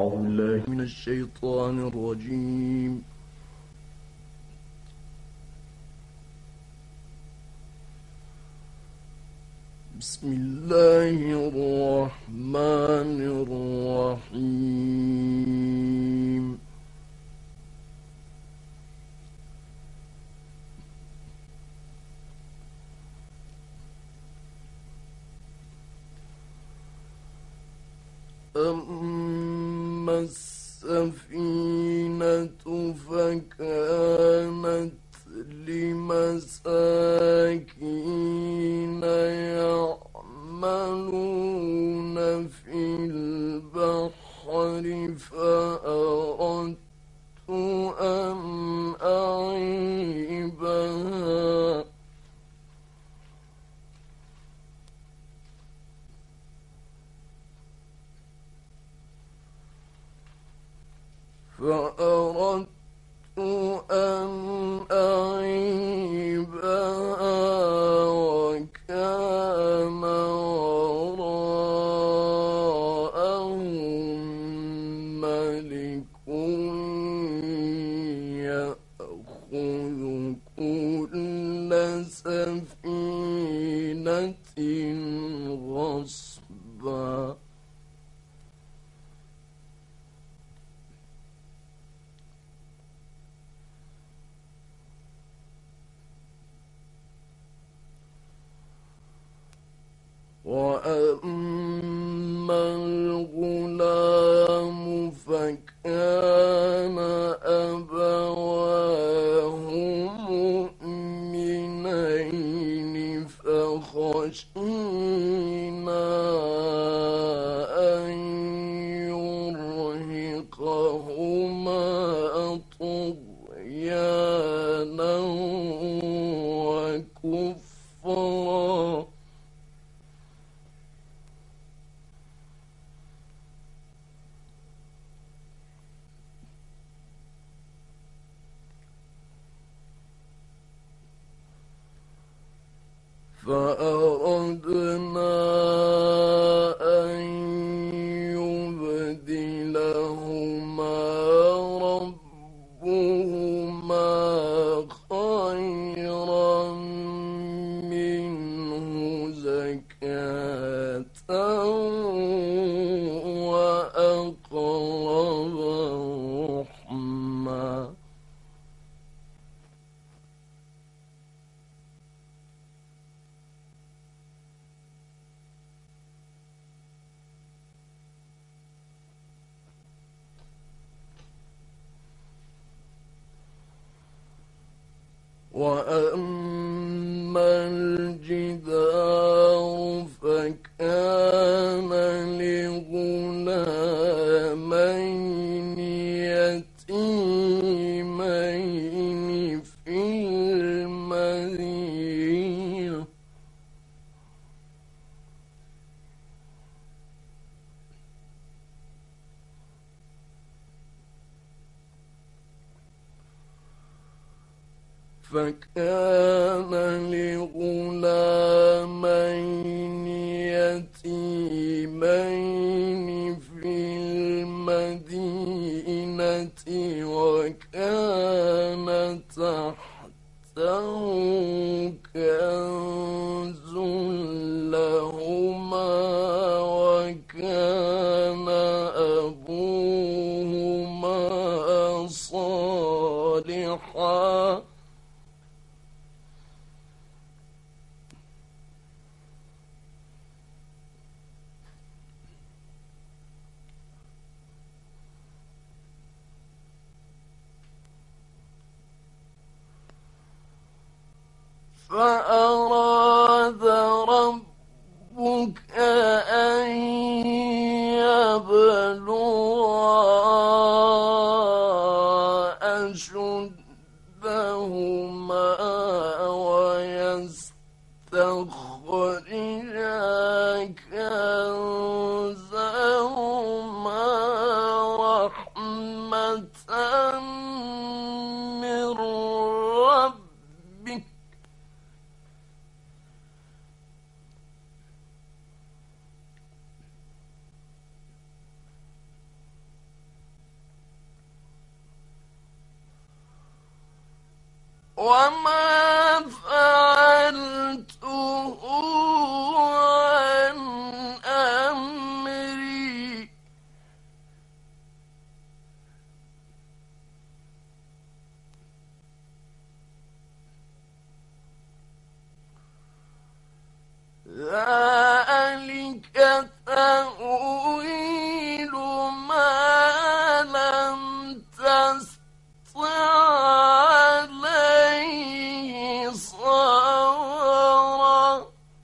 بالله من الشيطان الرجيم. بسم الله الرحمن الرحيم. أما السفينة فكانت لمساكين يعملون في البحر فأردت أن أعيبها وكان وراءهم ملك يأخذ كل سفينة غصبا. وأما الغلام فكان أبواه مؤمنين فخشينا أن يرهقهما طغيانا وكفرا. فأردنا أن يبدلهما ربهما خيرا منه زكاة وأقرب رحما. وأما الجدار فكان لغلامين يتيمين في المدينة وكان تحته كنز لهما وكان أبوهما صالحا فأراد ربك أن يبلغا أشدهما ويستخرجا كنزهما رحمة من ربك وما فعلته عن أمري ذلك تأويل ما لم تستطع عليه صبرا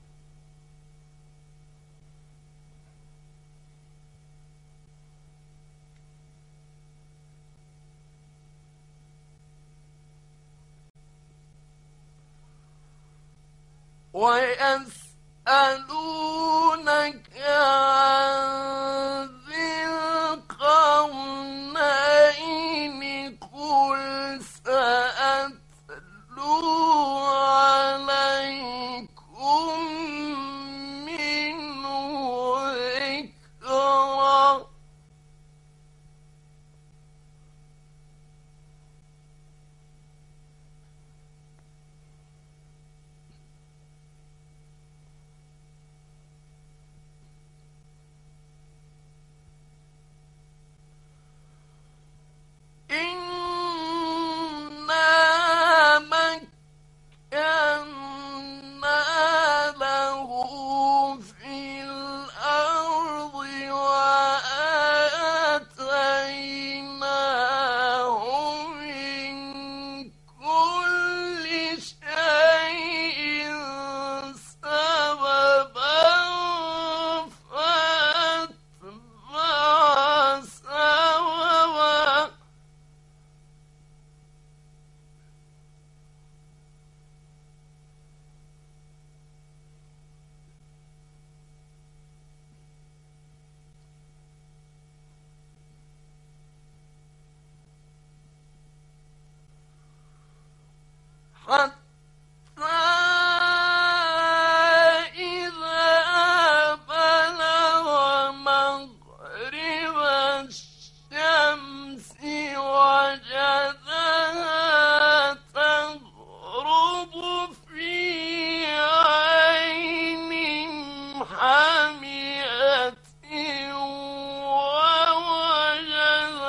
ويسألونك عن ذي القرنين قل سأتلو عليكم منه ذكرا إنا مكنا له في الأرض وآتيناه من كل شيء سببا فأتبع سببا حتى إذا بلغ مغرب الشمس وجدها تغرب في عين حمئة ووجد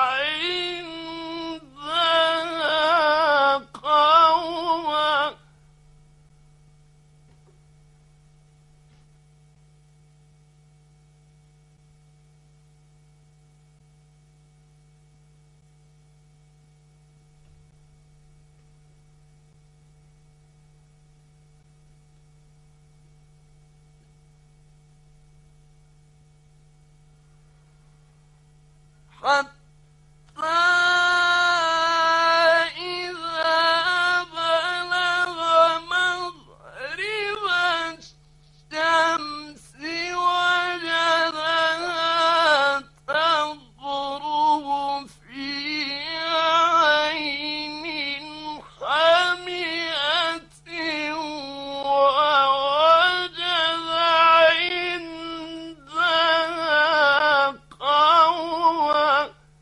عندها قوما حتى إذا بلغ مغرب الشمس وجدها تغرب في عين حمئة ووجد عندها قوما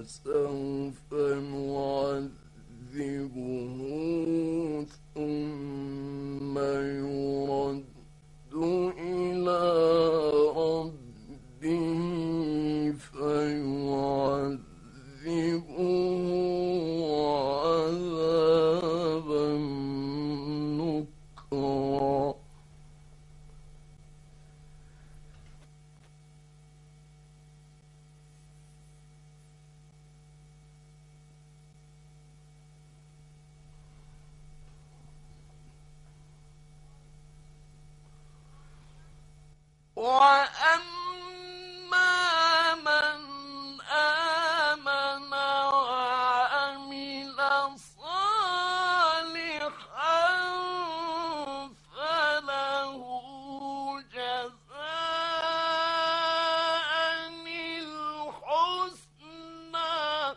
فسوف نعذبه ثم يرد إلى ربه فيعذبه عذابا نكرا. وأما من آمن وعمل صالحا فله جزاء الحسنى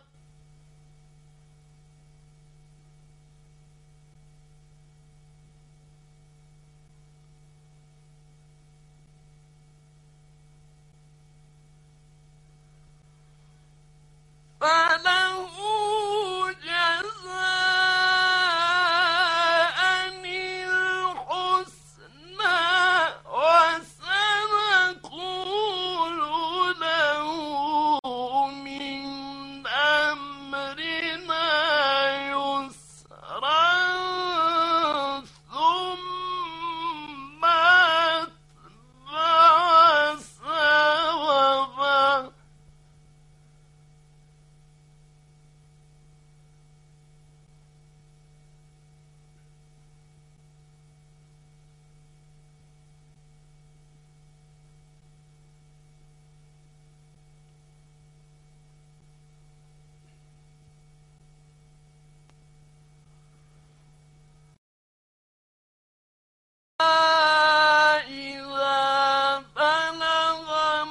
فله جزاء الحسنى وسنقول له من أمرنا يسرا ثم أتبع سببا. إذا بلغ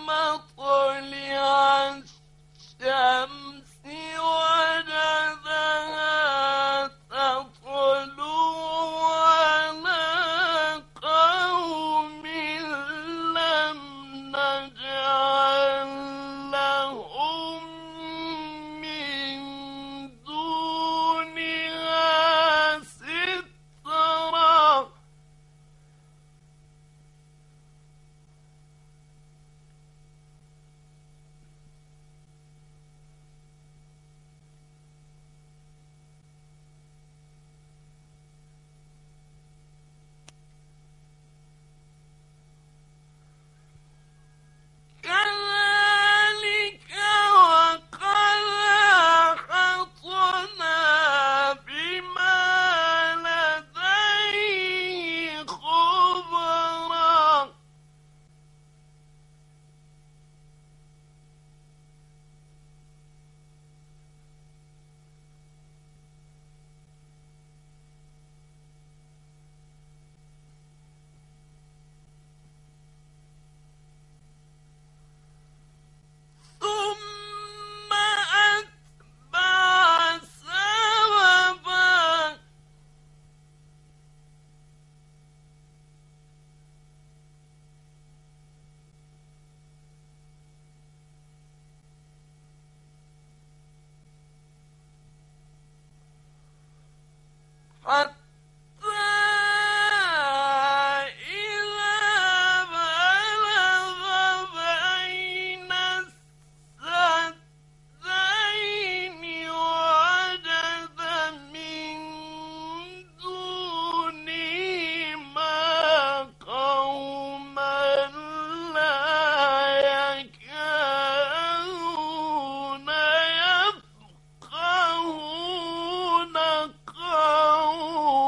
مطلع الشمس وجدها تطلع على قوم لم نجعل لهم من دونها سترا. كذلك وقد أحطنا بما لديه خبرا. ثم أتبع سببا حتى إذا بلغ بين السدين وجد من دونهما قوما لا يكادون يفقهون قولا.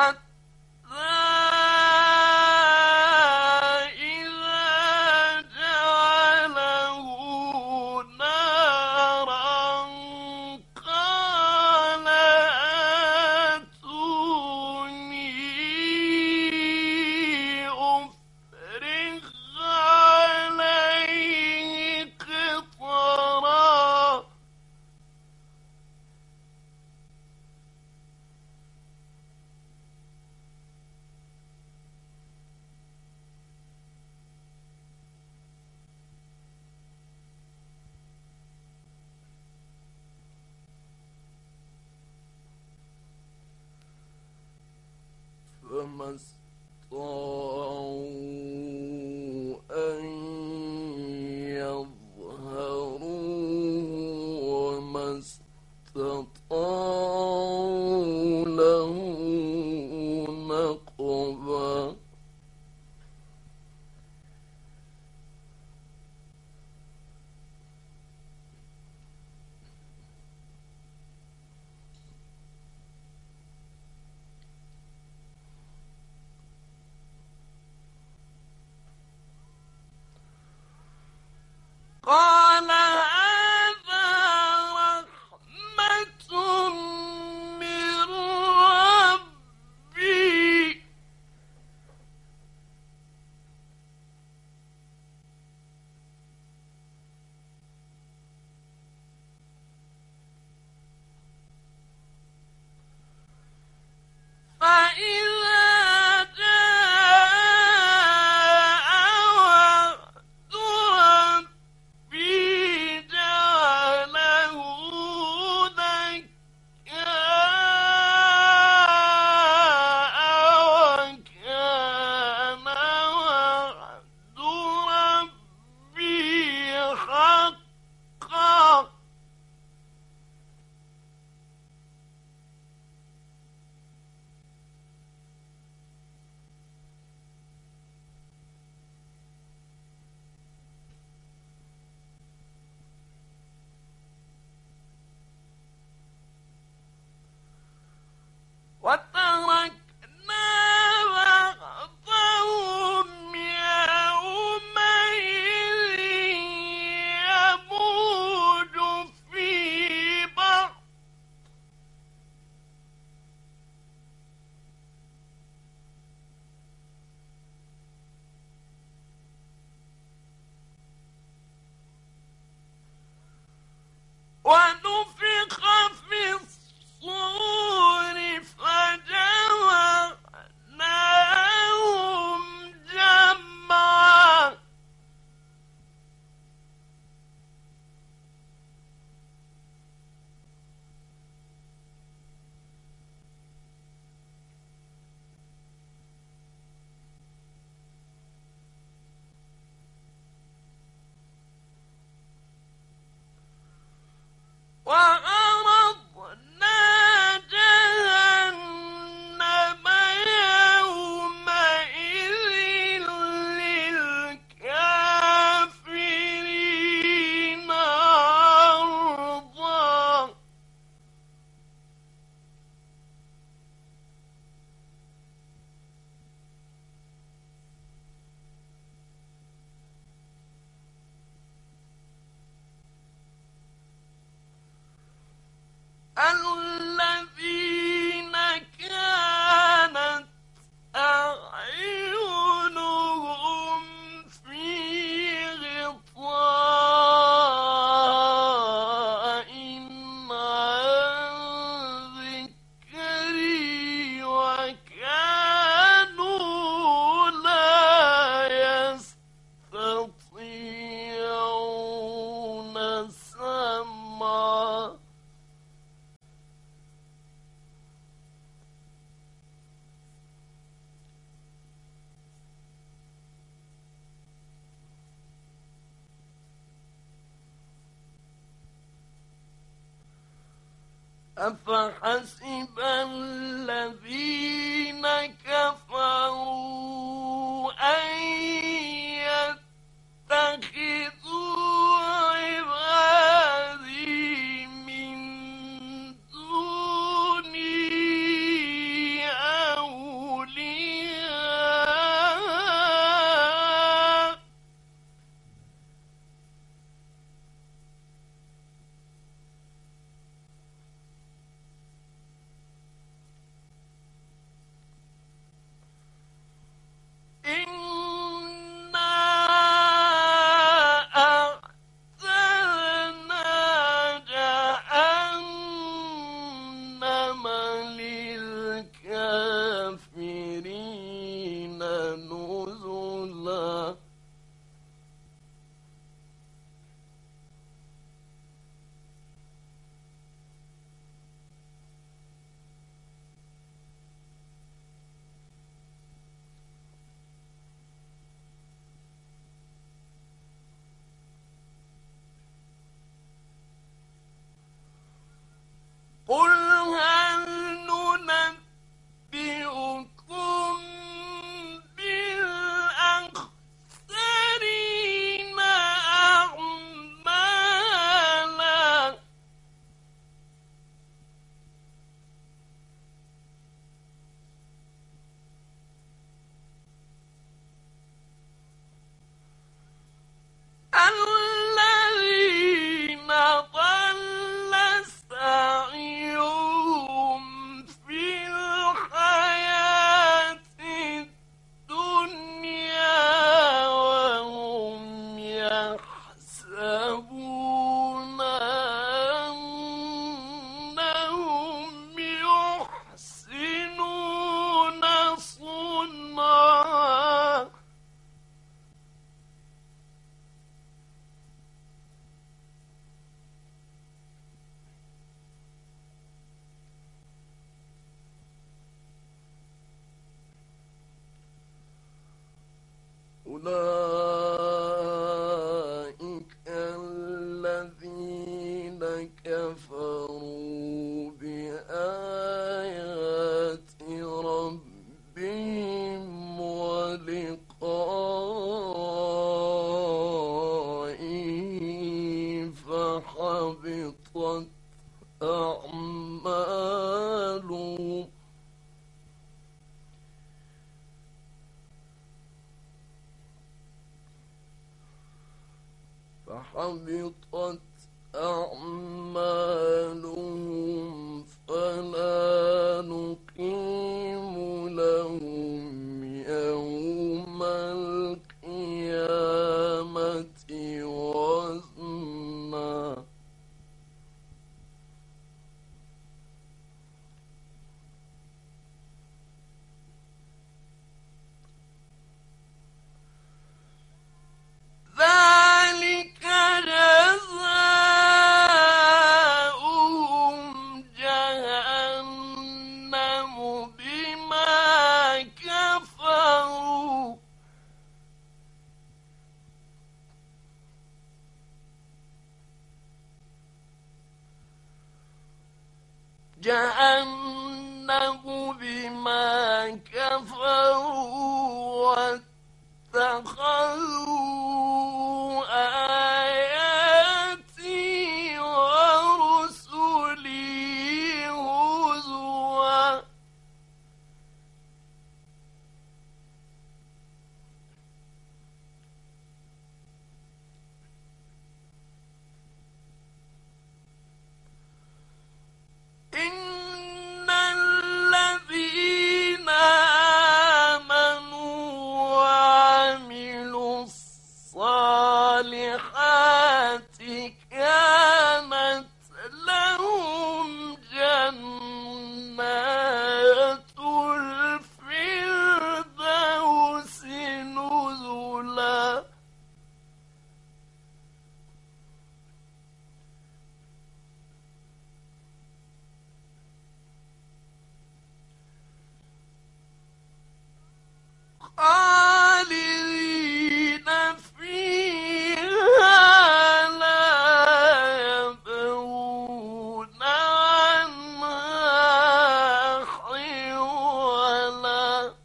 فما استطاعوا أن يظهروا وما استطاعوا له نقبا قال هذا رحمة من ربي فإذا جاء وعد ربي جعله دكاء وكان وعد ربي حقا وتركنا بعضهم يومئذ يموج في بعض ونفخ في الصور فجمعناهم جمعا وعرضنا جهنم يومئذ للكافرين عرضا الذين كانت أعينهم في غطاء عن ذكري وكانوا لا يستطيعون سمعا أفحسب الذين كفروا أن يتخذوا عبادي من دوني أولياء يحسبون أنهم يحسنون صنعا أولئك الذين كفروا بآيات ربهم ولقائه فحبطت أعمالهم فلا نقيم لهم يوم القيامة وزنا ذلك جزاؤهم جهنم بما كفروا واتخذوا آياتي ورسلي هزوا إن الذين آمنوا وعملوا الصالحات كانت لهم جنات الفردوس نزلا خالدين فيها لا يبغون عنها حولا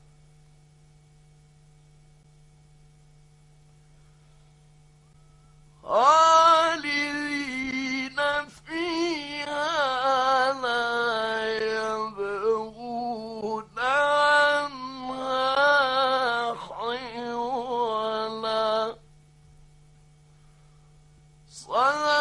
خالدين فيها لا يبغون عنها حولا صدق